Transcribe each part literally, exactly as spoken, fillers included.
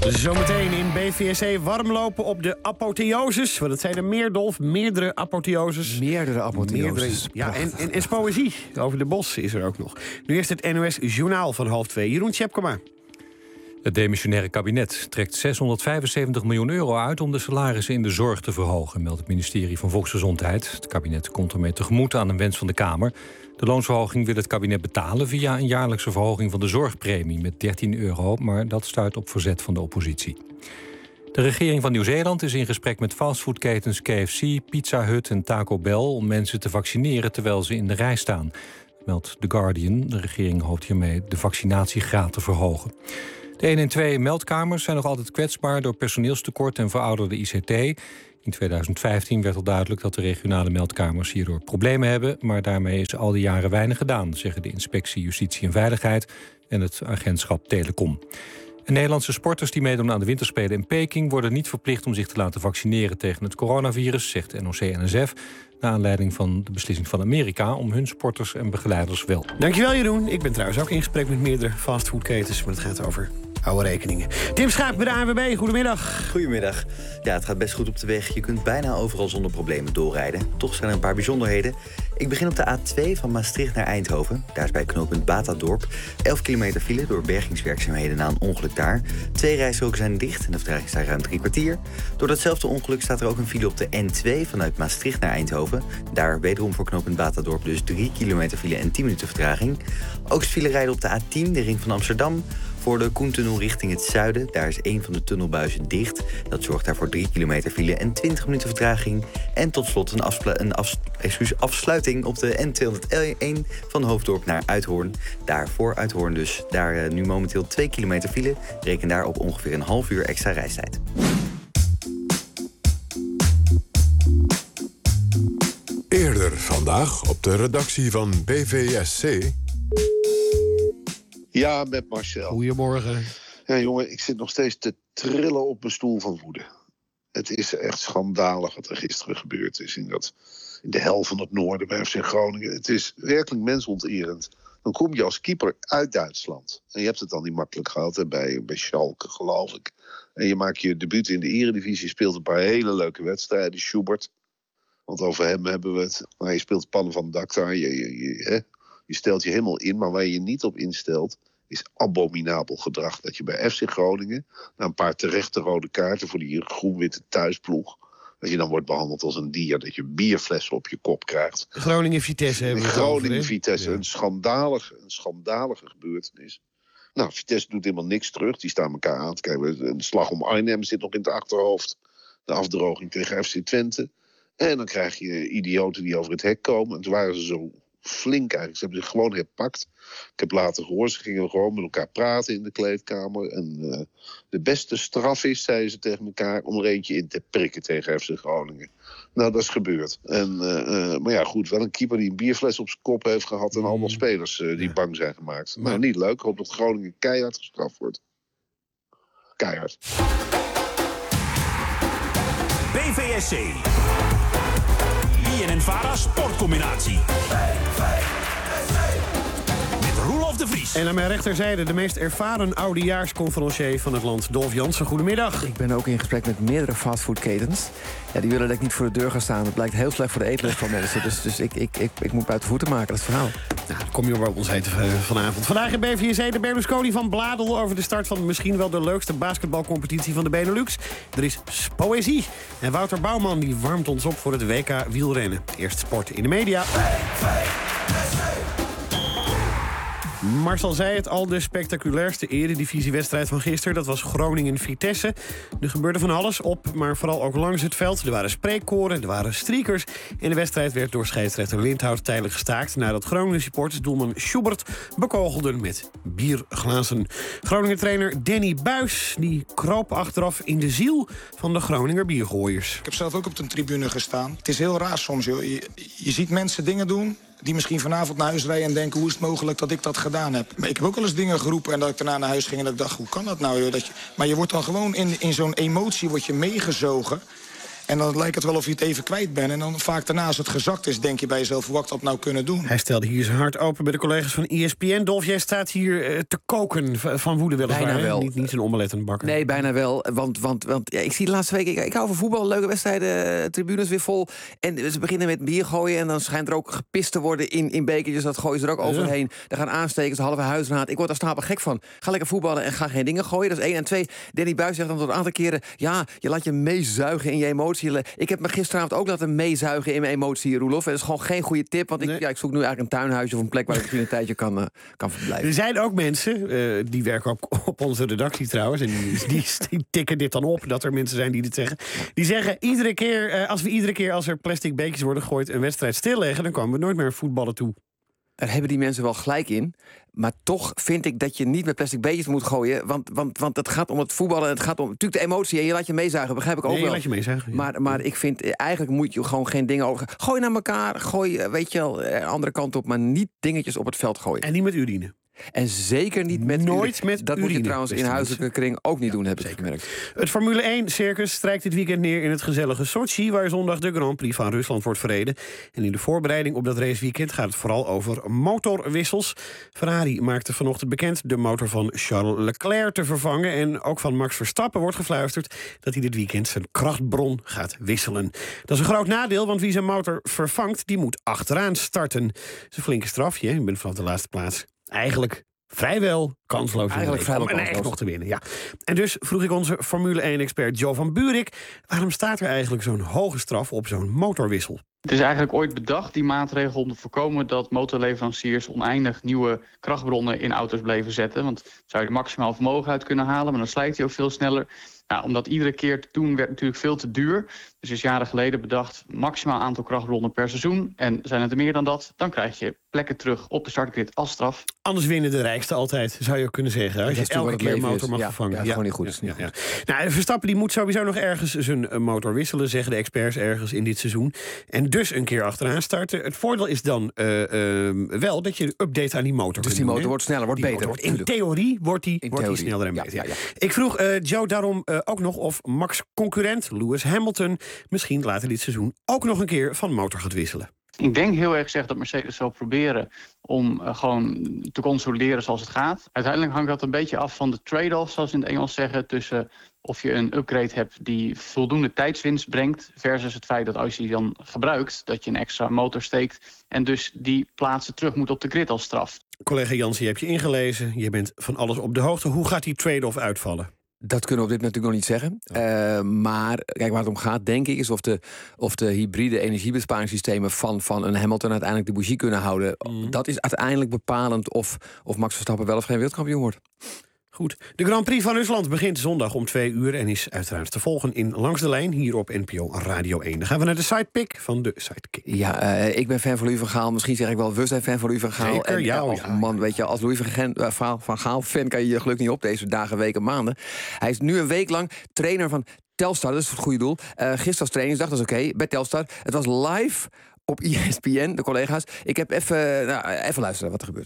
Zometeen in B V S C warmlopen op de apotheoses. Want het zijn er meer, Dolf. Meerdere apotheoses. Meerdere apotheoses. Meerdere, ja, en, en, en poëzie over de bos is er ook nog. Nu eerst het N O S Journaal van half twee. Jeroen Tjepkema. Het demissionaire kabinet trekt zeshonderdvijfenzeventig miljoen euro uit om de salarissen in de zorg te verhogen, meldt het ministerie van Volksgezondheid. Het kabinet komt ermee tegemoet aan een wens van de Kamer. De loonsverhoging wil het kabinet betalen via een jaarlijkse verhoging van de zorgpremie met dertien euro, maar dat stuit op verzet van de oppositie. De regering van Nieuw-Zeeland is in gesprek met fastfoodketens K F C, Pizza Hut en Taco Bell om mensen te vaccineren terwijl ze in de rij staan, meldt The Guardian. De regering hoopt hiermee de vaccinatiegraad te verhogen. De honderdtwaalf meldkamers zijn nog altijd kwetsbaar door personeelstekort en verouderde I C T. In tweeduizend vijftien werd al duidelijk dat de regionale meldkamers hierdoor problemen hebben, maar daarmee is al die jaren weinig gedaan, zeggen de Inspectie Justitie en Veiligheid en het agentschap Telecom. En Nederlandse sporters die meedoen aan de winterspelen in Peking worden niet verplicht om zich te laten vaccineren tegen het coronavirus, zegt N O C N S F, naar aanleiding van de beslissing van Amerika om hun sporters en begeleiders wel. Dankjewel, Jeroen. Ik ben trouwens ook in gesprek met meerdere fastfoodketens, maar het gaat over oude rekeningen. Tim Schaap bij de A N W B, goedemiddag. Goedemiddag. Ja, het gaat best goed op de weg. Je kunt bijna overal zonder problemen doorrijden. Toch zijn er een paar bijzonderheden. Ik begin op de A twee van Maastricht naar Eindhoven. Daar is bij knooppunt Batadorp elf kilometer file door bergingswerkzaamheden na een ongeluk daar. Twee rijstroken zijn dicht en de vertraging staat ruim drie kwartier. Door datzelfde ongeluk staat er ook een file op de N twee vanuit Maastricht naar Eindhoven. Daar wederom voor knooppunt Batadorp dus drie kilometer file en tien minuten vertraging. Ook is file rijden op de A tien, de ring van Amsterdam. Voor de Koentunnel richting het zuiden, daar is één van de tunnelbuizen dicht. Dat zorgt daarvoor drie kilometer file en twintig minuten vertraging. En tot slot een, afspla- een afs- excuus, afsluiting op de N tweehonderdéén van Hoofddorp naar Uithoorn. Daar voor Uithoorn dus. Daar uh, nu momenteel twee kilometer file. Reken daar op ongeveer een half uur extra reistijd. Eerder vandaag op de redactie van B V S C... Ja, met Marcel. Goedemorgen. Ja, jongen, ik zit nog steeds te trillen op mijn stoel van woede. Het is echt schandalig wat er gisteren gebeurd is in, dat, in de hel van het noorden bij F C Groningen. Het is werkelijk mensonterend. Dan kom je als keeper uit Duitsland. En je hebt het dan niet makkelijk gehad, hè, bij, bij Schalke, geloof ik. En je maakt je debuut in de Eredivisie, speelt een paar hele leuke wedstrijden. Schubert, want over hem hebben we het. Maar je speelt pannen van het dak daar, je... je, je hè? Je stelt je helemaal in, maar waar je je niet op instelt is abominabel gedrag. Dat je bij F C Groningen, na een paar terechte rode kaarten voor die groen-witte thuisploeg, dat je dan wordt behandeld als een dier, dat je bierflessen op je kop krijgt. Groningen-Vitesse hebben we het Groningen-Vitesse, ja. een, schandalige, een schandalige gebeurtenis. Nou, Vitesse doet helemaal niks terug. Die staan elkaar aan te kijken. Een slag om Arnhem zit nog in het achterhoofd. De afdroging tegen F C Twente. En dan krijg je idioten die over het hek komen. En toen waren ze zo flink eigenlijk. Ze hebben zich gewoon herpakt. Ik heb later gehoord, ze gingen gewoon met elkaar praten in de kleedkamer. En uh, de beste straf is, zeiden ze tegen elkaar, om er eentje in te prikken tegen F C Groningen. Nou, dat is gebeurd. En, uh, uh, maar ja, goed, wel een keeper die een bierfles op zijn kop heeft gehad en allemaal spelers uh, die bang zijn gemaakt. Nou, niet leuk. Ik hoop dat Groningen keihard gestraft wordt. Keihard. B V S C. I N N Vara sportcombinatie. Met Roelof de Vries. En aan mijn rechterzijde de meest ervaren oudejaarsconferencier van het land, Dolf Jansen. Goedemiddag. Ik ben ook in gesprek met meerdere fastfoodketens. Ja, die willen dat ik niet voor de deur ga staan. Dat blijkt heel slecht voor de eetlust van mensen. Dus, dus ik, ik, ik, ik moet buiten voeten maken, dat is het verhaal. Nou, dan kom je op ons heten uh, vanavond. Vandaag in B V S C de Berlusconi van Bladel over de start van misschien wel de leukste basketbalcompetitie van de Benelux. Er is poëzie. En Wouter Bouwman die warmt ons op voor het W K wielrennen. Eerst sport in de media. Marcel zei het al, de spectaculairste eredivisiewedstrijd van gisteren. Dat was Groningen-Vitesse. Er gebeurde van alles op, maar vooral ook langs het veld. Er waren spreekkoren, er waren streakers. En de wedstrijd werd door scheidsrechter Lindhout tijdelijk gestaakt nadat Groningen-supporters doelman Schubert bekogelden met bierglazen. Groningen-trainer Danny Buis die kroop achteraf in de ziel van de Groninger biergooiers. Ik heb zelf ook op de tribune gestaan. Het is heel raar soms, joh. Je, je ziet mensen dingen doen die misschien vanavond naar huis rijden en denken, hoe is het mogelijk dat ik dat gedaan heb? Maar ik heb ook wel eens dingen geroepen en dat ik daarna naar huis ging en dat ik dacht, hoe kan dat nou? Joh? Dat je, maar je wordt dan gewoon in, in zo'n emotie word je meegezogen. En dan lijkt het wel of je het even kwijt bent. En dan vaak daarna als het gezakt is, denk je bij jezelf... hoe had ik dat nou kunnen doen? Hij stelde hier zijn hart open bij de collega's van E S P N. Dolf, jij staat hier uh, te koken van woede weliswaar. Bijna wel. Niet, niet zijn omelet aan het bakken. Nee, bijna wel. Want, want, want ja, ik zie de laatste week... Ik, ik hou van voetbal, leuke wedstrijden, tribunes weer vol. En ze beginnen met bier gooien... en dan schijnt er ook gepist te worden in, in bekertjes. Dat gooien ze er ook overheen. Er gaan aanstekens, halve huisraad. Ik word daar stapel gek van. Ga lekker voetballen en ga geen dingen gooien. Dat is één. En twee, Danny Buijs zegt dan tot een aantal keren... ja, je laat je meezuigen in je emotie. Ik heb me gisteravond ook laten meezuigen in mijn emotie, Roelof. Dat is gewoon geen goede tip. Want ik, nee. ja, ik zoek nu eigenlijk een tuinhuisje of een plek... waar ik misschien een tijdje kan, uh, kan verblijven. Er zijn ook mensen, uh, die werken ook op onze redactie trouwens... en die, die, die tikken dit dan op, dat er mensen zijn die dit zeggen. Die zeggen, iedere keer, uh, als we iedere keer als er plastic beekjes worden gegooid... een wedstrijd stilleggen, dan komen we nooit meer voetballen toe. Daar hebben die mensen wel gelijk in. Maar toch vind ik dat je niet met plastic beetjes moet gooien. Want, want, want het gaat om het voetballen. Het gaat om natuurlijk de emotie. En je laat je meezuigen, begrijp ik ook nee, wel. Je laat je meezuigen, ja. maar, maar ik vind, eigenlijk moet je gewoon geen dingen over... Gooi naar elkaar, gooi, weet je wel, andere kant op. Maar niet dingetjes op het veld gooien. En niet met urine. En zeker niet met Nooit urine. met Dat urine, moet je trouwens in huiselijke kring ook niet ja, doen, heb ik gemerkt. Het Formule één-circus strijkt dit weekend neer in het gezellige Sochi... waar zondag de Grand Prix van Rusland wordt verreden. En in de voorbereiding op dat raceweekend gaat het vooral over motorwissels. Ferrari maakte vanochtend bekend de motor van Charles Leclerc te vervangen. En ook van Max Verstappen wordt gefluisterd... dat hij dit weekend zijn krachtbron gaat wisselen. Dat is een groot nadeel, want wie zijn motor vervangt... die moet achteraan starten. Dat is een flinke strafje, hè? Je bent vanaf de laatste plaats. Eigenlijk vrijwel kansloos. Eigenlijk vrijwel kansloos. En echt nog te winnen, ja. En dus vroeg ik onze Formule één-expert Joe van Buurik... waarom staat er eigenlijk zo'n hoge straf op zo'n motorwissel? Het is eigenlijk ooit bedacht, die maatregel, om te voorkomen dat motorleveranciers oneindig nieuwe krachtbronnen in auto's bleven zetten. Want zou je er maximaal vermogen uit kunnen halen, maar dan slijt hij ook veel sneller. Nou, om dat iedere keer te doen werd natuurlijk veel te duur. Dus is jaren geleden bedacht maximaal aantal krachtbronnen per seizoen. En zijn het er meer dan dat, dan krijg je plekken terug op de startgrid als straf. Anders winnen de rijkste altijd, zou je ook kunnen zeggen. Als je elke keer motor mag ja, vervangen. Ja, dat is gewoon niet goed. Is niet ja, goed. Ja. Nou, Verstappen die moet sowieso nog ergens zijn motor wisselen, zeggen de experts ergens in dit seizoen. En dus een keer achteraan starten. Het voordeel is dan uh, uh, wel dat je een update aan die motor Dus die motor doen, wordt sneller, wordt die beter. Wordt, in theorie wordt die, wordt die sneller en beter. Ja, ja, ja. Ik vroeg uh, Joe daarom uh, ook nog of Max' concurrent Lewis Hamilton misschien later dit seizoen ook nog een keer van motor gaat wisselen. Ik denk heel erg gezegd dat Mercedes zal proberen om uh, gewoon te consolideren zoals het gaat. Uiteindelijk hangt dat een beetje af van de trade-off, zoals in het Engels zeggen, tussen of je een upgrade hebt die voldoende tijdswinst brengt versus het feit dat als je die dan gebruikt, dat je een extra motor steekt en dus die plaatsen terug moet op de grid als straf. Collega Jansen, je hebt je ingelezen, je bent van alles op de hoogte. Hoe gaat die trade-off uitvallen? Dat kunnen we op dit moment natuurlijk nog niet zeggen. Uh, maar kijk, waar het om gaat, denk ik, is of de, of de hybride energiebesparingssystemen van, van een Hamilton uiteindelijk de bougie kunnen houden. Mm. Dat is uiteindelijk bepalend of, of Max Verstappen wel of geen wereldkampioen wordt. Goed. De Grand Prix van Rusland begint zondag om twee uur... en is uiteraard te volgen in Langs de Lijn hier op N P O Radio één. Dan gaan we naar de sidepick van de sidekick. Ja, uh, ik ben fan van Louis van Gaal. Misschien zeg ik wel, we zijn fan van Louis van Gaal. Zeker, en, ja, uh, ja, oh, man, ja. weet je, als Louis van, Gen, uh, van Gaal fan kan je je geluk niet op deze dagen, weken, maanden. Hij is nu een week lang trainer van Telstar, dat is het goede doel. Uh, gisteren was trainingsdag, dat is oké, okay, bij Telstar. Het was live op E S P N, de collega's. Ik heb even, nou, even luisteren wat er gebeurt.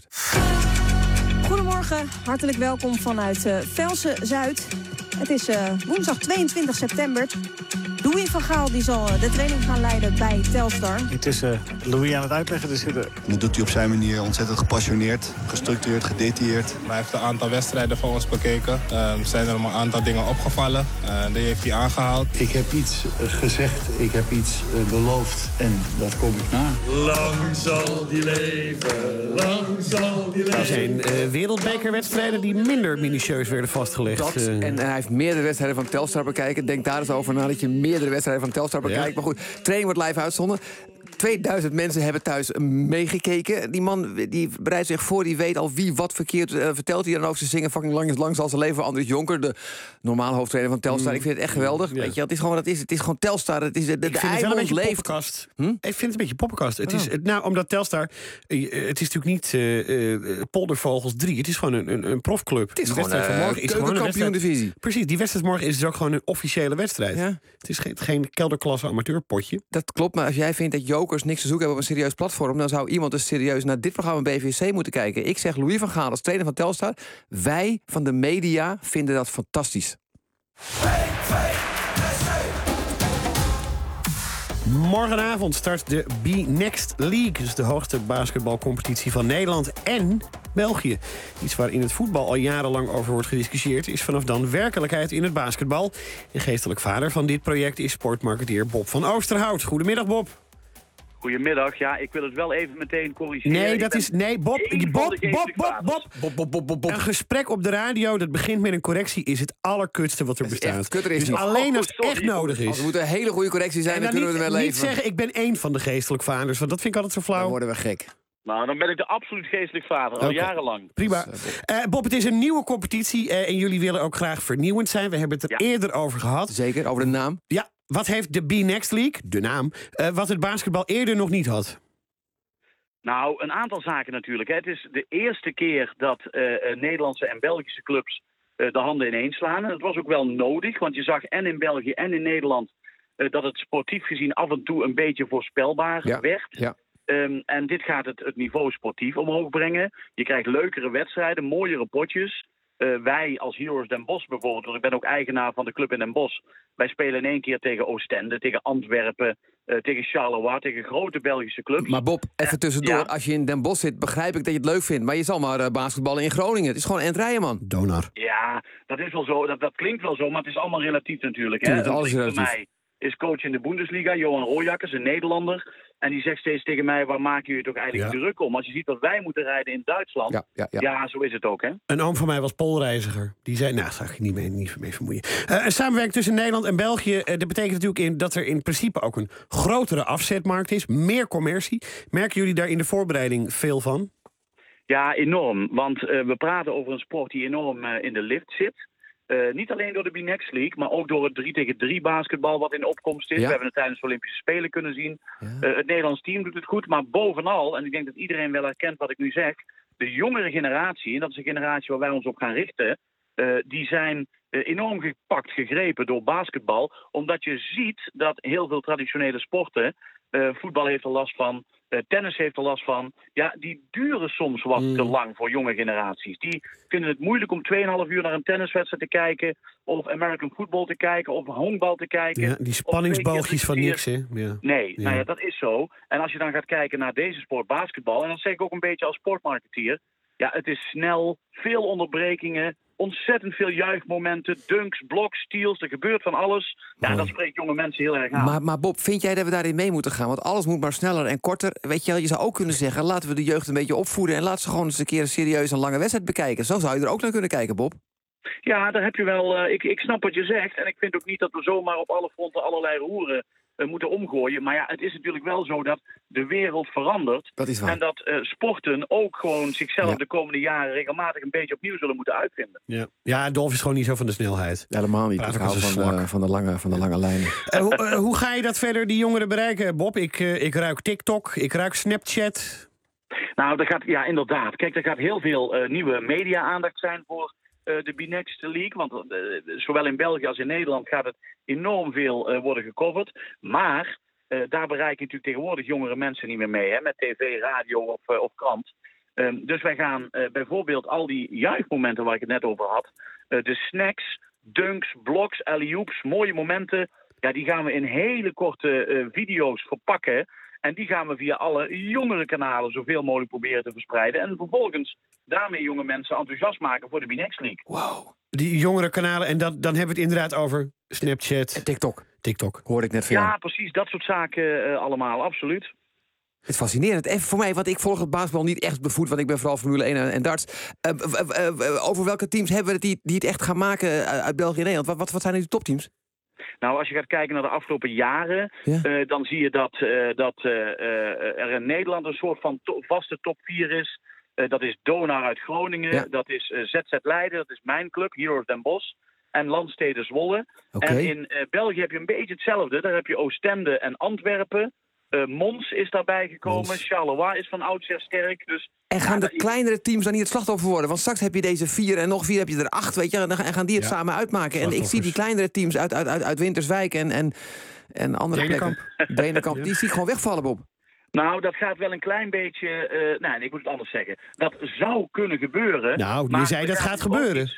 Goedemorgen, hartelijk welkom vanuit uh, Velsen Zuid. Het is uh, woensdag tweeëntwintig september. Louis van Gaal die zal uh, de training gaan leiden bij Telstar. Het is uh, Louis aan het uitleggen. Dus, uh... Dat doet hij op zijn manier ontzettend gepassioneerd, gestructureerd, gedetailleerd. Hij heeft een aantal wedstrijden van ons bekeken. Er uh, zijn er een aantal dingen opgevallen. Uh, die heeft hij aangehaald. Ik heb iets uh, gezegd, ik heb iets uh, beloofd en dat kom ik na. Lang zal die leven, lang zal die leven. Er zijn uh, wereldbekerwedstrijden die minder minutieus werden vastgelegd. Dat, uh... En hij heeft meerdere wedstrijden van Telstar bekijken. Denk daar eens over na dat je meerdere wedstrijden van Telstar bekijkt. Ja. Maar goed, training wordt live uitgezonden. tweeduizend mensen hebben thuis meegekeken. Die man die bereidt zich voor, die weet al wie wat verkeerd uh, vertelt. Hij dan ook, ze zingen fucking lang is lang zal ze leven. Andries Jonker, de normale hoofdtrainer van Telstar. Mm. Ik vind het echt geweldig. Ja. Weet je, het is gewoon wat het is. Het is gewoon Telstar. Het is de, de, ik vind het wel een beetje leeft. poppenkast. Hm? Ik vind het een beetje poppenkast. Het oh. is, nou, omdat Telstar, uh, het is natuurlijk niet uh, uh, Poldervogels drie. Het is gewoon een, een, een profclub. Het is die gewoon wedstrijd van morgen uh, is gewoon een kampioen-divisie. Precies, die wedstrijd morgen is dus ook gewoon een officiële wedstrijd. Ja. Het is geen, geen kelderklasse amateurpotje. Dat klopt, maar als jij vindt dat jokers niks te zoeken hebben op een serieus platform, dan zou iemand dus serieus naar dit programma B V C moeten kijken. Ik zeg Louis van Gaal als trainer van Telstar. Wij van de media vinden dat fantastisch. Morgenavond start de B-Next League. Dat is de hoogste basketbalcompetitie van Nederland en België. Iets waar in het voetbal al jarenlang over wordt gediscussieerd... is vanaf dan werkelijkheid in het basketbal. En geestelijk vader van dit project is sportmarketeer Bob van Oosterhout. Goedemiddag, Bob. Goedemiddag. Ja, ik wil het wel even meteen corrigeren. Nee, dat is... Nee, Bob, Bob, Bob, Bob, Bob, Bob, Bob, Bob, Bob, Bob. Een gesprek op de radio dat begint met een correctie... is het allerkutste wat er Dat is bestaat. echt kutter is dus niet. alleen als het Oh, echt nodig is. Als er moet een hele goede correctie zijn, En dan, dan kunnen niet, we er wel niet leven. zeggen, ik ben één van de geestelijk vaders. Want dat vind ik altijd zo flauw. Dan worden we gek. Nou, dan ben ik de absoluut geestelijk vader, al Oké. jarenlang. Prima. Uh, Bob, het is een nieuwe competitie uh, en jullie willen ook graag vernieuwend zijn. We hebben het er Ja. eerder over gehad. Zeker, over de naam. Ja, wat heeft de B-Next League, de naam, uh, wat het basketbal eerder nog niet had? Nou, een aantal zaken natuurlijk. Hè. Het is de eerste keer dat uh, Nederlandse en Belgische clubs uh, de handen ineens slaan. En dat was ook wel nodig, want je zag en in België en in Nederland... Uh, dat het sportief gezien af en toe een beetje voorspelbaar Ja. werd. Ja. Um, en dit gaat het, het niveau sportief omhoog brengen. Je krijgt leukere wedstrijden, mooiere potjes. Uh, wij als Heroes Den Bosch bijvoorbeeld, want ik ben ook eigenaar van de club in Den Bosch. Wij spelen in één keer tegen Oostende, tegen Antwerpen, uh, tegen Charleroi, tegen grote Belgische clubs. Maar Bob, even tussendoor. Ja. Als je in Den Bosch zit, begrijp ik dat je het leuk vindt. Maar je zal maar uh, basketballen in Groningen. Het is gewoon endrijden, man. Donar. Ja, dat is wel zo. Dat, dat klinkt wel zo, maar het is allemaal relatief natuurlijk. Hè? Tuurlijk, alles Een is vriend van relatief. mij is coach in de Bundesliga, Johan Rooijakkers, een Nederlander. En die zegt steeds tegen mij, waar maken jullie toch eigenlijk Ja. druk om? Als je ziet wat wij moeten rijden in Duitsland. Ja, ja, ja. Ja, zo is het ook, hè? Een oom van mij was poolreiziger. Die zei, nou, zou ik je niet mee, niet mee vermoeien. Uh, een samenwerking tussen Nederland en België... Uh, dat betekent natuurlijk in dat er in principe ook een grotere afzetmarkt is. Meer commercie. Merken jullie daar in de voorbereiding veel van? Ja, enorm. Want uh, we praten over een sport die enorm uh, in de lift zit. Uh, niet alleen door de B-Next League, maar ook door het drie tegen drie basketbal wat in opkomst is. Ja. We hebben het tijdens de Olympische Spelen kunnen zien. Ja. Uh, het Nederlands team doet het goed, maar bovenal, en ik denk dat iedereen wel herkent wat ik nu zeg, de jongere generatie, en dat is een generatie waar wij ons op gaan richten, uh, die zijn uh, enorm gepakt, gegrepen door basketbal, omdat je ziet dat heel veel traditionele sporten, uh, voetbal heeft er last van, Uh, tennis heeft er last van. Ja, die duren soms wat mm. te lang voor jonge generaties. Die vinden het moeilijk om twee en een half uur naar een tenniswedstrijd te kijken, of American football te kijken, of honkbal te kijken. Ja, die spanningsboogjes van niks, hè? Ja. Nee, ja. Nou ja, dat is zo. En als je dan gaat kijken naar deze sport, basketbal, en dat zeg ik ook een beetje als sportmarketeer, ja, het is snel, veel onderbrekingen, ontzettend veel juichmomenten, dunks, bloks, steals, er gebeurt van alles. Ja, dat spreekt jonge mensen heel erg aan. Maar, maar Bob, vind jij dat we daarin mee moeten gaan? Want alles moet maar sneller en korter. Weet je wel, je zou ook kunnen zeggen, laten we de jeugd een beetje opvoeden en laten ze gewoon eens een keer een serieus een lange wedstrijd bekijken. Zo zou je er ook naar kunnen kijken, Bob. Ja, daar heb je wel. Uh, ik, ik snap wat je zegt. En ik vind ook niet dat we zomaar op alle fronten allerlei roeren uh, moeten omgooien. Maar ja, het is natuurlijk wel zo dat de wereld verandert. Dat is waar. En dat uh, sporten ook gewoon zichzelf Ja. de komende jaren regelmatig een beetje opnieuw zullen moeten uitvinden. Ja, ja Dolf is gewoon niet zo van de snelheid. Helemaal niet. Praat Ik ook hou als een van de, slak. van, de lange, van de lange lijnen. Uh, hoe, uh, hoe ga je dat verder, die jongeren bereiken, Bob? Ik, uh, ik ruik TikTok, ik ruik Snapchat. Nou, er gaat, ja, inderdaad. Kijk, er gaat heel veel uh, nieuwe media-aandacht zijn voor uh, de B-Next League. Want uh, zowel in België als in Nederland gaat het enorm veel uh, worden gecoverd. Maar uh, daar bereik je natuurlijk tegenwoordig jongere mensen niet meer mee, hè, met tv, radio of, uh, of krant. Um, dus wij gaan uh, bijvoorbeeld al die juichmomenten waar ik het net over had, uh, de snacks, dunks, bloks, alley-oops, mooie momenten, ja, die gaan we in hele korte uh, video's verpakken. En die gaan we via alle jongere kanalen zoveel mogelijk proberen te verspreiden. En vervolgens daarmee jonge mensen enthousiast maken voor de B-Next League. Wow. Die jongere kanalen, en dat, dan hebben we het inderdaad over Snapchat. En TikTok. TikTok. Hoorde ik net van jou. Ja, precies. Dat soort zaken uh, allemaal. Absoluut. Het is fascinerend. Even voor mij, want ik volg het basketbal niet echt bevoed, want ik ben vooral Formule één en, en darts. Uh, uh, uh, over welke teams hebben we het die, die het echt gaan maken uit België en Nederland? Wat, wat, wat zijn nu de topteams? Nou, als je gaat kijken naar de afgelopen jaren, ja. uh, dan zie je dat, uh, dat uh, uh, er in Nederland een soort van to- vaste top vier is. Uh, dat is Donar uit Groningen, Ja. dat is uh, Z Z Leiden, dat is mijn club, Heroes Den Bosch. En Landstede Zwolle. Okay. En in uh, België heb je een beetje hetzelfde. Daar heb je Oostende en Antwerpen. Uh, Mons is daarbij gekomen. Mons. Charleroi is van oudsher sterk. Dus, En gaan ja, de dat- kleinere teams dan niet het slachtoffer worden? Want straks heb je deze vier en nog vier heb je er acht, weet je, en dan gaan die het Ja. samen uitmaken. En ik zie die Slachtoffers. kleinere teams uit, uit, uit, uit Winterswijk en, en, en andere Denenkamp. plekken. Denenkamp, die zie ik gewoon wegvallen, Bob. Nou, dat gaat wel een klein beetje... Uh, nou, nee, ik moet het anders zeggen. Dat zou kunnen gebeuren. Nou, je maar zei we dat gaan gaat nu ook gebeuren. iets-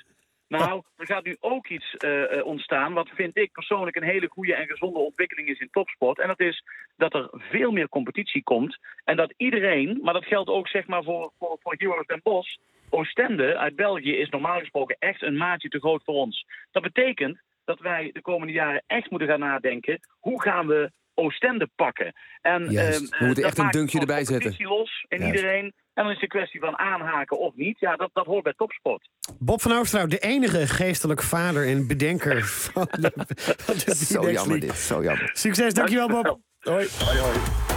Nou, er gaat nu ook iets uh, ontstaan wat vind ik persoonlijk een hele goede en gezonde ontwikkeling is in topsport. En dat is dat er veel meer competitie komt. En dat iedereen, maar dat geldt ook zeg maar voor, voor, voor Heroes Den Bosch. Oostende uit België is normaal gesproken echt een maatje te groot voor ons. Dat betekent dat wij de komende jaren echt moeten gaan nadenken, hoe gaan we Oostende pakken? En, Juist. Uh, we moeten echt een dunkje erbij zetten. Los in Juist. iedereen. En dan is het een kwestie van aanhaken of niet. Ja, dat, dat hoort bij topsport. Bob van Oosterhout, de enige geestelijk vader en bedenker van de, van de Zo jammer dit, zo jammer. Succes, dankjewel Bob. Hoi. Hoi, hoi.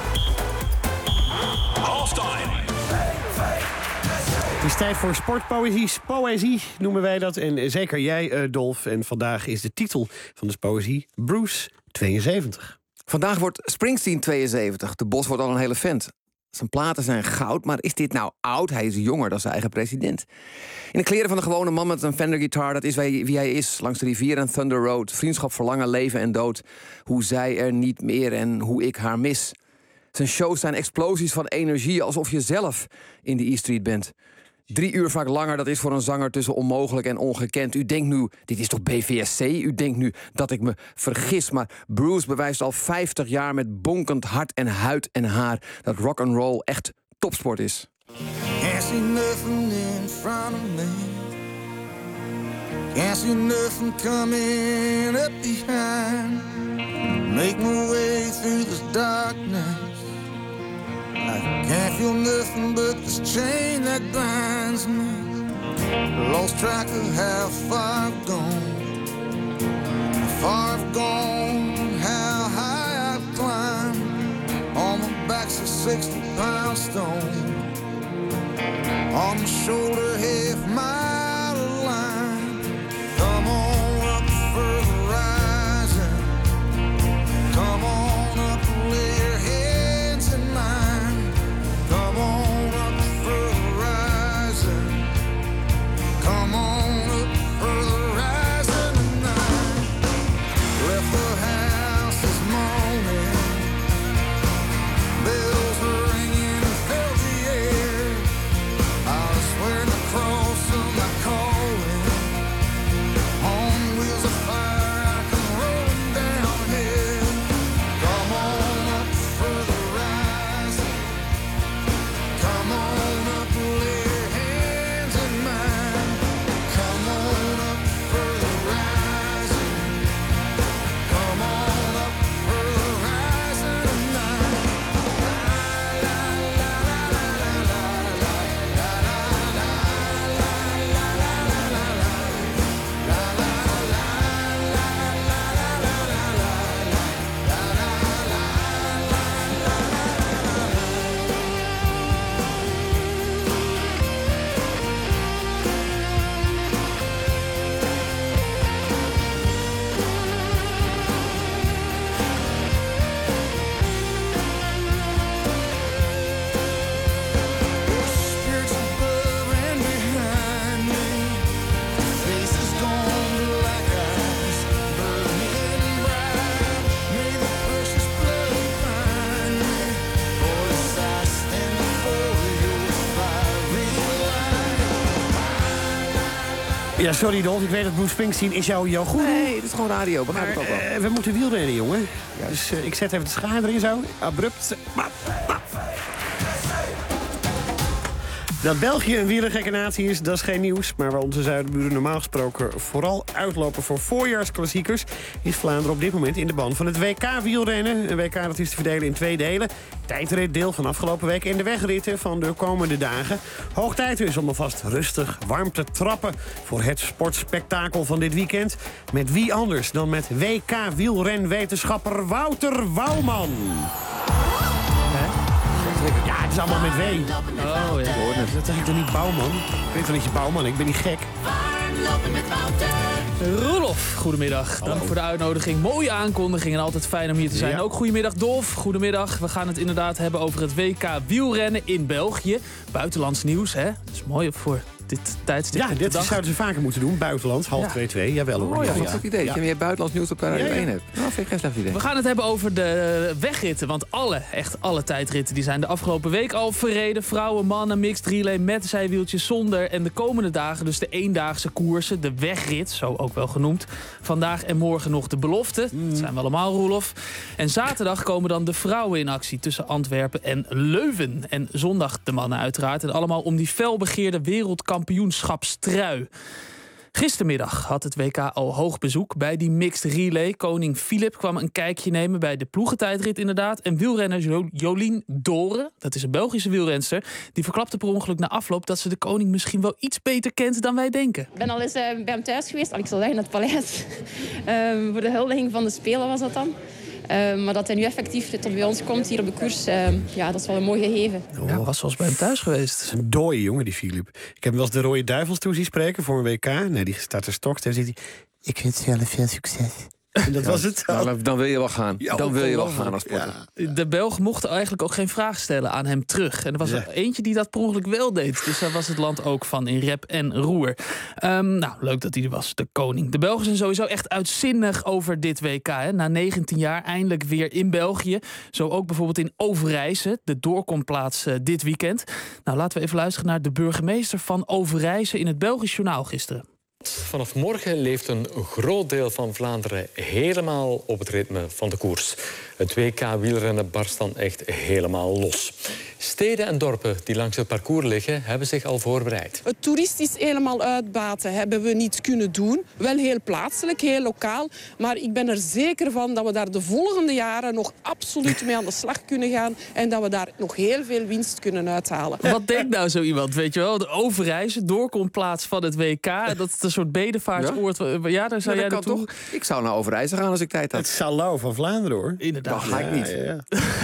Halftime. Het is tijd voor sportpoëzie. Poëzie noemen wij dat. En zeker jij, uh, Dolf. En vandaag is de titel van de poëzie Bruce tweeënzeventig. Vandaag wordt Springsteen tweeënzeventig. De Bos wordt al een hele vent. Zijn platen zijn goud, maar is dit nou oud? Hij is jonger dan zijn eigen president. In de kleren van de gewone man met een Fender guitar, dat is wie hij is. Langs de rivier en Thunder Road. Vriendschap, verlangen, leven en dood. Hoe zij er niet meer en hoe ik haar mis. Zijn shows zijn explosies van energie, alsof je zelf in de E-Street bent. Drie uur vaak langer, dat is voor een zanger tussen onmogelijk en ongekend. U denkt nu, dit is toch B V S C? U denkt nu dat ik me vergis. Maar Bruce bewijst al vijftig jaar met bonkend hart en huid en haar dat rock'n'roll echt topsport is. Can't see nothing in front of me. Can't see nothing coming up behind. Make my way through this darkness. I can't feel nothing but this chain that binds me. Lost track of how far I've gone. How far I've gone, how high I've climbed. On my back's a sixty pound stone. On my shoulder, half mile of line. Come on up for the rising. Come on up and lay your hands in mine. Come on up for the rising. Come on up for the rising tonight. Left the house this morning. Bells were ringing and filled the air. I was swearing to cross on my calling. On wheels of fire, I come rolling down here. Come on up for the rising. Come on up and lay your hands in mine. Come on up for the rising. Come on up for the rising tonight. La la la la la la la la la la la la la la spirits above and behind me. Faces gone black eyes, burning bright. May the precious blood find me. Voice I stand before your fiery light. Ja, sorry Dolf, ik weet dat Bruce Springsteen is jouw, jouw goede. Nee, het is gewoon radio, begrijp ik ook wel. Uh, we moeten wielrennen, jongen. Dus uh, ik zet even het schaar erin zo. Abrupt. Maar, maar. Dat België een wielergekke natie is, dat is geen nieuws. Maar waar onze zuidenburen normaal gesproken vooral uitlopen voor voorjaarsklassiekers, is Vlaanderen op dit moment in de ban van het W K-wielrennen. Een W K dat is te verdelen in twee delen. Tijdrit deel van afgelopen week en de wegritten van de komende dagen. Hoog tijd dus om alvast rustig warm te trappen voor het sportspektakel van dit weekend. Met wie anders dan met W K-wielrenwetenschapper Wouter Wouwman. Ja, het is allemaal met W. Oh ja. Dat zeg ik dan niet Bouwman. Ik weet wel dat je Bouwman, ik ben niet gek. Roelof, goedemiddag. Dank voor de uitnodiging. Mooie aankondiging en altijd fijn om hier te zijn. Ja. Ook goedemiddag Dolf, goedemiddag. We gaan het inderdaad hebben over het W K wielrennen in België. Buitenlands nieuws, hè? Dat is mooi voor dit tijdstip. Ja, dit zouden ze vaker moeten doen. Buitenland, half twee, twee. Jawel hoor. Oh ja, ja, wat een goed idee. Dat je meer buitenlands nieuws op Radio Ja, ja. één hebt. Nou, vind ik geen slecht idee. We gaan het hebben over de wegritten. Want alle, echt alle tijdritten, die zijn de afgelopen week al verreden. Vrouwen, mannen, mixed relay met zijwieltjes, zonder. En de komende dagen dus de eendaagse koersen. De wegrit, zo ook wel genoemd. Vandaag en morgen nog de belofte. Dat zijn we allemaal, Roelof. En zaterdag komen dan de vrouwen in actie tussen Antwerpen en Leuven. En zondag de mannen uiteraard. En allemaal om die felbegeerde wereldkampioenschapstrui. Gistermiddag had het W K al hoog bezoek bij die mixed relay. Koning Filip kwam een kijkje nemen bij de ploegentijdrit inderdaad. En wielrenner Jo- Jolien Doren, dat is een Belgische wielrenster, die verklapte per ongeluk na afloop dat ze de koning misschien wel iets beter kent dan wij denken. Ik ben al eens uh, bij hem thuis geweest, al ik zal zeggen het paleis. uh, voor de huldiging van de Spelen was dat dan. Uh, maar dat hij nu effectief tot bij ons komt hier op de koers, uh, ja, dat is wel een mooi gegeven. Oh. Ja, was zoals bij hem thuis geweest. Dat is een dooie jongen, die Filip. Ik heb hem wel eens de Rode Duivels toe zien spreken voor een W K. Nee, die staat er stokt en zit hij... Ik wens jullie veel succes. En dat Ja, was het. nou, dan wil je wel gaan. Ja, dan wil je wel ongelooflijk. gaan als sporter. Ja. De Belg mocht eigenlijk ook geen vraag stellen aan hem terug. En er was Ja. er eentje die dat per ongeluk wel deed. Dus daar was het land ook van in rep en roer. Um, nou, leuk dat hij er was, de koning. De Belgen zijn sowieso echt uitzinnig over dit W K. Hè. Na negentien jaar eindelijk weer in België. Zo ook bijvoorbeeld in Overijse, de doorkomplaats uh, dit weekend. Nou, laten we even luisteren naar de burgemeester van Overijse in het Belgisch Journaal gisteren. Vanaf morgen leeft een groot deel van Vlaanderen helemaal op het ritme van de koers. Het W K wielrennen barst dan echt helemaal los. Steden en dorpen die langs het parcours liggen, hebben zich al voorbereid. Het toeristisch helemaal uitbaten hebben we niet kunnen doen. Wel heel plaatselijk, heel lokaal. Maar ik ben er zeker van dat we daar de volgende jaren nog absoluut mee aan de slag kunnen gaan. En dat we daar nog heel veel winst kunnen uithalen. Wat denkt nou zo iemand, weet je wel? De Overijse, doorkomplaats van het W K. Dat is een soort bedevaartsoord. Ja, ja daar zou Ja, jij dat kan naartoe. toch? Ik zou naar Overijse gaan als ik tijd had. Het Salau van Vlaanderen, hoor. Inderdaad. Dat ga ik niet. Ja, ja.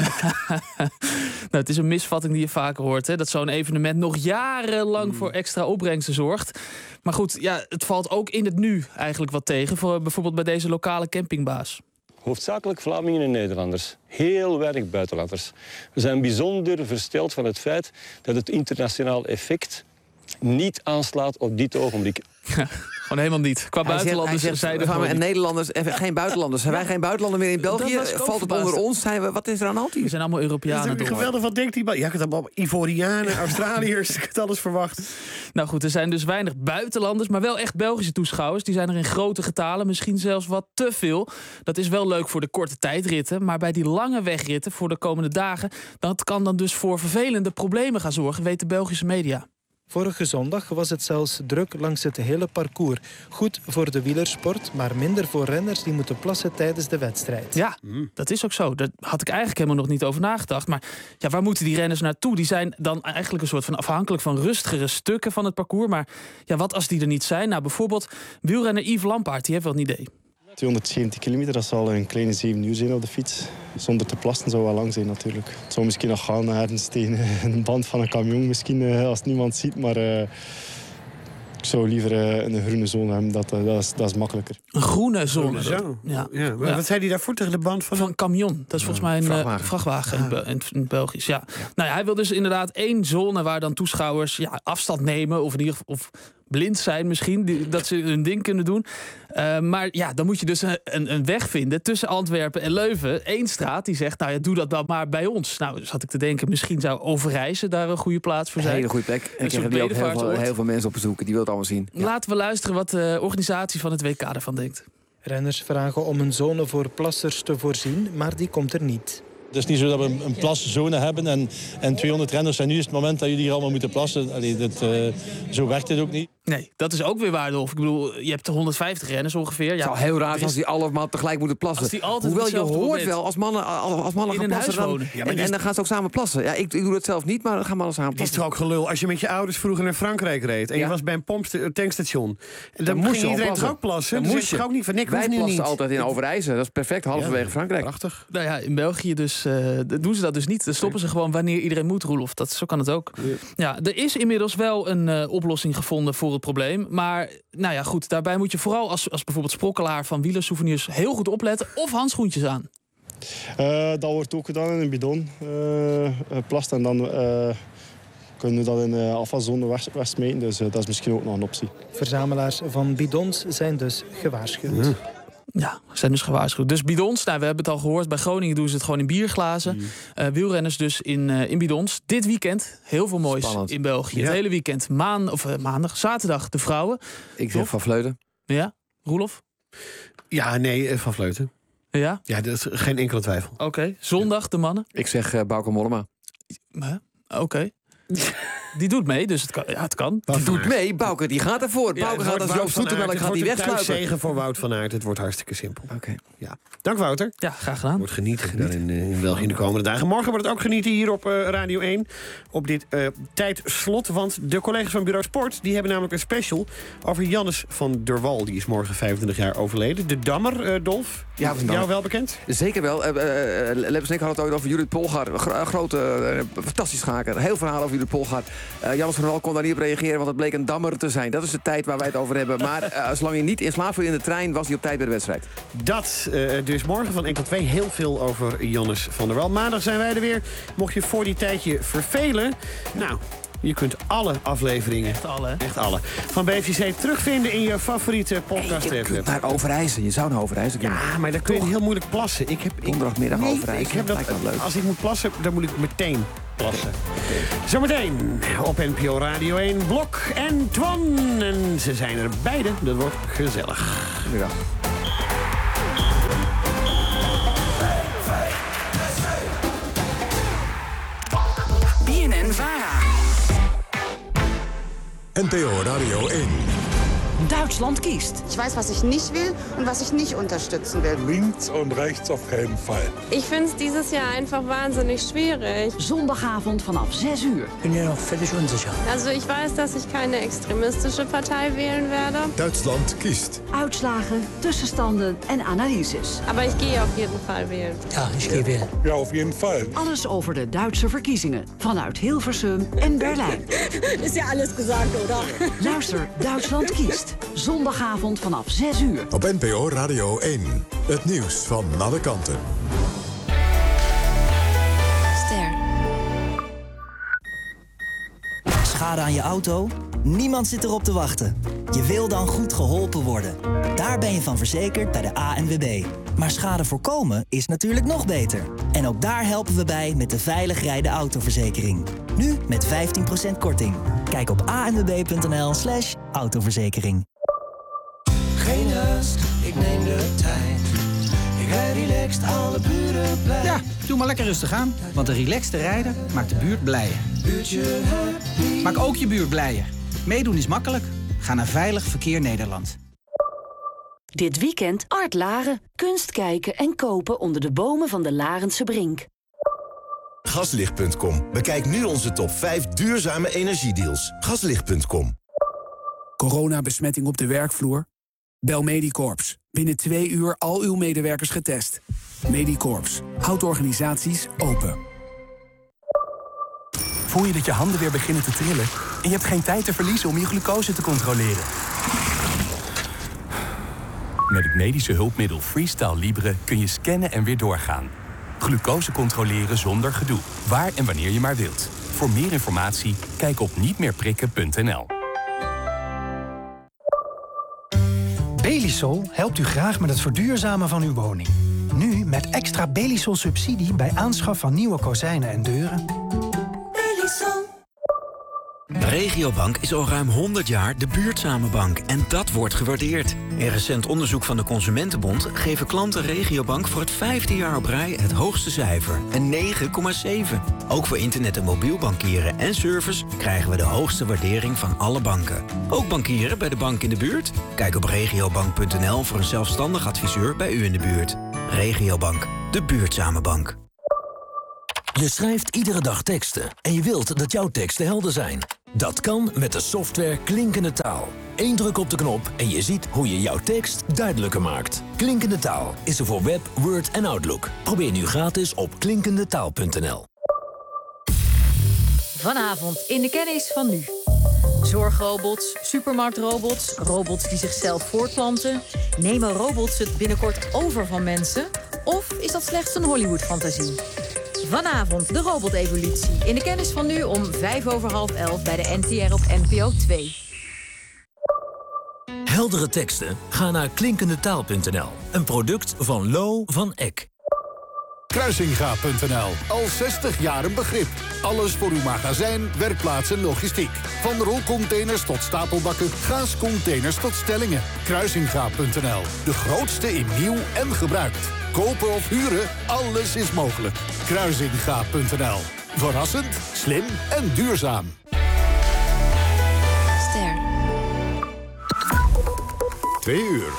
Nou, het is een misvatting die je vaker hoort. Hè? Dat zo'n evenement nog jarenlang voor extra opbrengsten zorgt. Maar goed, ja, het valt ook in het nu eigenlijk wat tegen. Voor bijvoorbeeld bij deze lokale campingbaas. Hoofdzakelijk Vlamingen en Nederlanders. Heel weinig buitenlanders. We zijn bijzonder versteld van het feit dat het internationaal effect niet aanslaat op dit ogenblik. Gewoon helemaal niet. Qua Hij zegt- buitenlanders hij zegt, zeiden we gaan gewoon en niet. Nederlanders, en geen buitenlanders. Zijn wij geen buitenlander meer in België? was ik ook Valt het verbaasd. onder ons? Zijn we, wat is er aan de hand hier? We zijn allemaal Dat is Europeanen natuurlijk door. geweldig. Wat denkt die... ba- Ja, ik had allemaal Ivorianen, Australiërs. Ik had alles verwacht. Nou goed, er zijn dus weinig buitenlanders, maar wel echt Belgische toeschouwers. Die zijn er in grote getalen, misschien zelfs wat te veel. Dat is wel leuk voor de korte tijdritten, maar bij die lange wegritten voor de komende dagen, dat kan dan dus voor vervelende problemen gaan zorgen, weet de Belgische media. Vorige zondag was het zelfs druk langs het hele parcours. Goed voor de wielersport, maar minder voor renners die moeten plassen tijdens de wedstrijd. Ja, dat is ook zo. Daar had ik eigenlijk helemaal nog niet over nagedacht. Maar ja, waar moeten die renners naartoe? Die zijn dan eigenlijk een soort van afhankelijk van rustigere stukken van het parcours. Maar ja, wat als die er niet zijn? Nou, bijvoorbeeld wielrenner Yves Lampaert, die heeft wel een idee. tweehonderdzeventig kilometer, dat zal een kleine zeven uur zijn op de fiets. Zonder te plassen zou wel lang zijn natuurlijk. Het zou misschien nog gaan ergens tegen een band van een camion, misschien als niemand ziet. Maar uh, ik zou liever uh, een groene zone hebben, dat, uh, dat, is, dat is makkelijker. Een groene zone? Zo. Ja. Ja, maar Ja. wat zei hij daarvoor tegen de band van? Van een camion. Dat is volgens mij een vrachtwagen, vrachtwagen. uh, vrachtwagen in, Be- in, in Belgisch. Ja. Nou ja, hij wil dus inderdaad één zone waar dan toeschouwers ja, afstand nemen. Of in ieder geval of blind zijn misschien. Die, dat ze hun ding kunnen doen. Uh, maar ja, dan moet je dus een, een, een weg vinden tussen Antwerpen en Leuven. Eén straat die zegt, nou ja, doe dat dan maar bij ons. Nou, zat ik te denken, misschien zou Overijse daar een goede plaats voor Een zijn. hele goede plek. En Een ik heb soort die ook heel veel, bedevaartsoord. heel veel mensen op bezoek. Die wil het allemaal zien. Ja. Laten we luisteren wat de organisatie van het W K ervan denkt. Renners vragen om een zone voor plassers te voorzien, maar die komt er niet. Het is niet zo dat we een plaszone hebben en, en tweehonderd renners en nu is het moment dat jullie hier allemaal moeten plassen. Allee, dat, uh, zo werkt het ook niet. Nee, dat is ook weer waardevol. Ik bedoel, je hebt honderdvijftig renners ongeveer. Het Ja, zou heel raar er zijn is- als die allemaal tegelijk moeten plassen. Als die altijd Hoewel op je hetzelfde hoort moment wel, als mannen, als mannen in gaan een huis plassen... Dan, wonen. Ja, maar en, die en is- dan gaan ze ook samen plassen. Ja, ik, ik doe het zelf niet, maar dan gaan mannen samen Het is plassen. toch ook gelul als je met je ouders vroeger naar Frankrijk reed. En je Ja. was bij een pompst- tankstation. En dan, Dan moest moest je al iedereen toch plassen. ook plassen? Dan Dan moest zeg je je. toch ook niet van, nee, ik hoef Wij nu plassen niet. altijd in Overijse. Dat is perfect, halverwege Ja, Frankrijk. Prachtig. Nou ja, in België dus, uh, doen ze dat dus niet. Dan stoppen ze gewoon wanneer iedereen moet, Roelof. Dat, zo kan het ook. Ja. ja, er is inmiddels wel een uh, oplossing gevonden voor het probleem. Maar nou ja, goed, daarbij moet je vooral als, als bijvoorbeeld sprokkelaar van wielersouvenirs heel goed opletten. Of handschoentjes aan. Uh, dat wordt ook gedaan in een bidon. Uh, plast en dan uh, kunnen we dat in de afvalzone weg, wegsmeten. Dus uh, dat is misschien ook nog een optie. Verzamelaars van bidons zijn dus gewaarschuwd. Ja. Ja, zijn dus gewaarschuwd. Dus bidons, nou, we hebben het al gehoord. Bij Groningen doen ze het gewoon in bierglazen. Mm. Uh, wielrenners dus in, uh, in bidons. Dit weekend heel veel moois Spannend. in België. Ja. Het hele weekend. Maan, of, uh, maandag, zaterdag de vrouwen. Ik zeg Van Vleuten. Ja, Roelof? Ja, nee, Van Vleuten. Ja? Ja, dat is geen enkele twijfel. Oké, okay. Zondag de mannen? Ik zeg uh, Bauke Mollema. Uh, Oké. Okay. Die doet mee, dus het kan. Ja, het kan. Die doet mee. Bauke die gaat ervoor. Ja, Bauke gaat als Joost Zoetemelk gaat die wegsluipen. Zegen voor Wout van Aert. Het wordt hartstikke simpel. Oké. Okay. Ja. Dank Wouter. Ja, graag gedaan. Wordt genieten dan in, in België in de komende dagen. Morgen wordt het ook genieten hier op uh, Radio één. Op dit uh, tijdslot. Want de collega's van Bureau Sport die hebben namelijk een special over Jannes van der Wal. Die is morgen vijfentwintig jaar overleden. De Dammer, uh, Dolf. Ja, jou wel bekend? Zeker wel. Uh, uh, Lebbes en ik hadden het ooit over Judith Polgar. Gro grote, uh, fantastisch schaker. Heel verhaal over Judith Polgar. Uh, Jannes van der Wal kon daar niet op reageren, want het bleek een dammer te zijn. Dat is de tijd waar wij het over hebben. Maar uh, zolang hij niet in slaap viel in de trein, was hij op tijd bij de wedstrijd. Dat uh, dus morgen van enkel twee heel veel over Jannes van der Wal. Maandag zijn wij er weer. Mocht je voor die tijdje vervelen, nou, je kunt alle afleveringen, echt alle, echt alle, van B V C terugvinden in je favoriete podcast. Hey, je kunt naar Overijssel. Je zou naar Overijssel kunnen. Ja, maar dan kun je heel moeilijk plassen. Ik heb donderdagmiddag nee, Overijssel. Ik heb dat, leuk. Als ik moet plassen, dan moet ik meteen plassen. Zometeen op N P O Radio één, Blok en Twan. En ze zijn er beide. Dat wordt gezellig. Ja. B N N Vara. N P O Radio één. Duitsland kiest. Ich weiß, was ich nicht will und was ich nicht unterstützen will. Links und rechts auf keinen Fall. Ich finde es dieses Jahr einfach wahnsinnig schwierig. Zondagavond vanaf zes uur. Bin ja noch völlig unsicher. Also ich weiß, dass ich keine extremistische Partei wählen werde. Duitsland kiest. Uitslagen, tussenstanden en analyses. Aber ich gehe auf jeden Fall wählen. Ja, ich gehe wählen. Ja, auf jeden Fall. Alles over de Duitse verkiezingen. Vanuit Hilversum en Berlijn. Is ja alles gesagt, oder? Luister, Duitsland kiest. Zondagavond vanaf zes uur. Op N P O Radio één. Het nieuws van alle kanten. Ster. Schade aan je auto? Niemand zit erop te wachten. Je wil dan goed geholpen worden. Daar ben je van verzekerd bij de A N W B. Maar schade voorkomen is natuurlijk nog beter. En ook daar helpen we bij met de veilig rijden autoverzekering. Nu met vijftien procent korting. Kijk op a n w b punt n l slash autoverzekering. Geen haast, ik neem de tijd. Ik rijd relaxed, alle buren blij. Ja, doe maar lekker rustig aan. Want een relaxte rijder maakt de buurt blijer. Buurtje happy. Maak ook je buurt blijer. Meedoen is makkelijk. Ga naar Veilig Verkeer Nederland. Dit weekend Art Laren. Kunst kijken en kopen onder de bomen van de Larense Brink. Gaslicht punt com. Bekijk nu onze top vijf duurzame energiedeals. Gaslicht punt com. Coronabesmetting op de werkvloer? Bel Medicorps. Binnen twee uur al uw medewerkers getest. Medicorps. Houdt organisaties open. Voel je dat je handen weer beginnen te trillen? En je hebt geen tijd te verliezen om je glucose te controleren? Met het medische hulpmiddel Freestyle Libre kun je scannen en weer doorgaan. Glucose controleren zonder gedoe. Waar en wanneer je maar wilt. Voor meer informatie, kijk op niet meer prikken punt n l. Belisol helpt u graag met het verduurzamen van uw woning. Nu met extra Belisol subsidie bij aanschaf van nieuwe kozijnen en deuren. Belisol. Regiobank is al ruim honderd jaar de buurtzame bank en dat wordt gewaardeerd. In recent onderzoek van de Consumentenbond geven klanten Regiobank voor het vijfde jaar op rij het hoogste cijfer, een negen komma zeven. Ook voor internet- en mobiel bankieren en service krijgen we de hoogste waardering van alle banken. Ook bankieren bij de bank in de buurt? Kijk op regiobank punt n l voor een zelfstandig adviseur bij u in de buurt. Regiobank, de buurtzame bank. Je schrijft iedere dag teksten en je wilt dat jouw teksten helder zijn. Dat kan met de software Klinkende Taal. Eén druk op de knop en je ziet hoe je jouw tekst duidelijker maakt. Klinkende Taal is er voor Web, Word en Outlook. Probeer nu gratis op klinkendetaal punt n l. Vanavond in de kennis van nu. Zorgrobots, supermarktrobots, robots die zichzelf voortplanten. Nemen robots het binnenkort over van mensen? Of is dat slechts een Hollywood-fantasie? Vanavond de robotevolutie. In de kennis van nu om vijf over half elf bij de N T R op N P O twee. Heldere teksten? Ga naar klinkendetaal punt n l. Een product van Lo van Eck. Kruisinga punt n l. Al zestig jaar een begrip. Alles voor uw magazijn, werkplaats en logistiek. Van rolcontainers tot stapelbakken, gaascontainers tot stellingen. Kruisinga punt n l. De grootste in nieuw en gebruikt. Kopen of huren, alles is mogelijk. Kruisinga punt n l. Verrassend, slim en duurzaam. Ster. Twee uur.